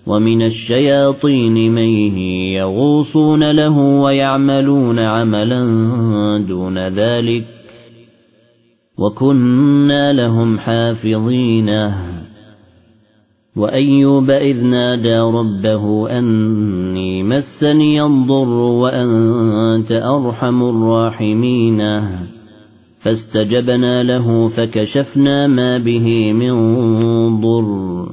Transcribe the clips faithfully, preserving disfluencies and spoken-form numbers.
ومن الشياطين من يغوصون له ويعملون عملا دون ذلك وكنا لهم حافظين. وأيوب إذ نادى ربه أني مسني الضر وأنت أرحم الراحمين فاستجبنا له فكشفنا ما به من ضر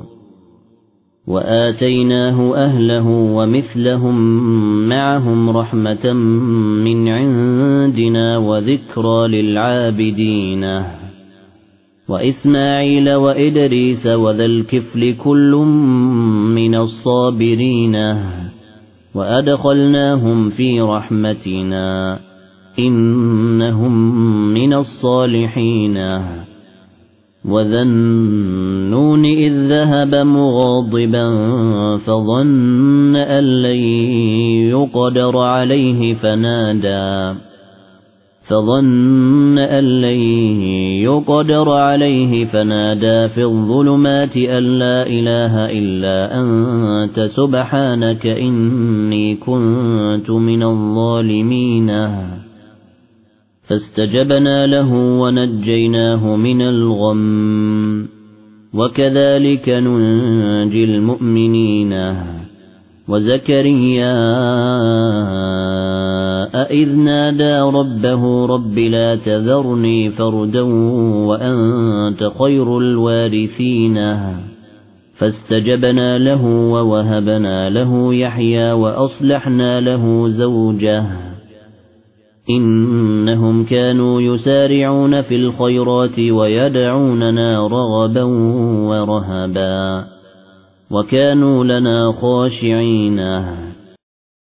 وآتيناه أهله ومثلهم معهم رحمة من عندنا وذكرى للعابدين. وإسماعيل وإدريس وذا الكفل كل من الصابرين وأدخلناهم في رحمتنا إنهم من الصالحين. وذا النون إذ ذهب مغاضبا فظن أن لن يقدر عليه فنادى فظن أن لن يقدر عليه فنادى في الظلمات أن لا إله إلا أنت سبحانك إني كنت من الظالمين. فاستجبنا له ونجيناه من الغم وكذلك ننجي المؤمنين. وزكريا إذ نادى ربه رب لا تذرني فردا وأنت خير الوارثين فاستجبنا له ووهبنا له يحيى وأصلحنا له زوجه إنهم كانوا يسارعون في الخيرات ويدعوننا رغبا ورهبا وكانوا لنا خاشعين.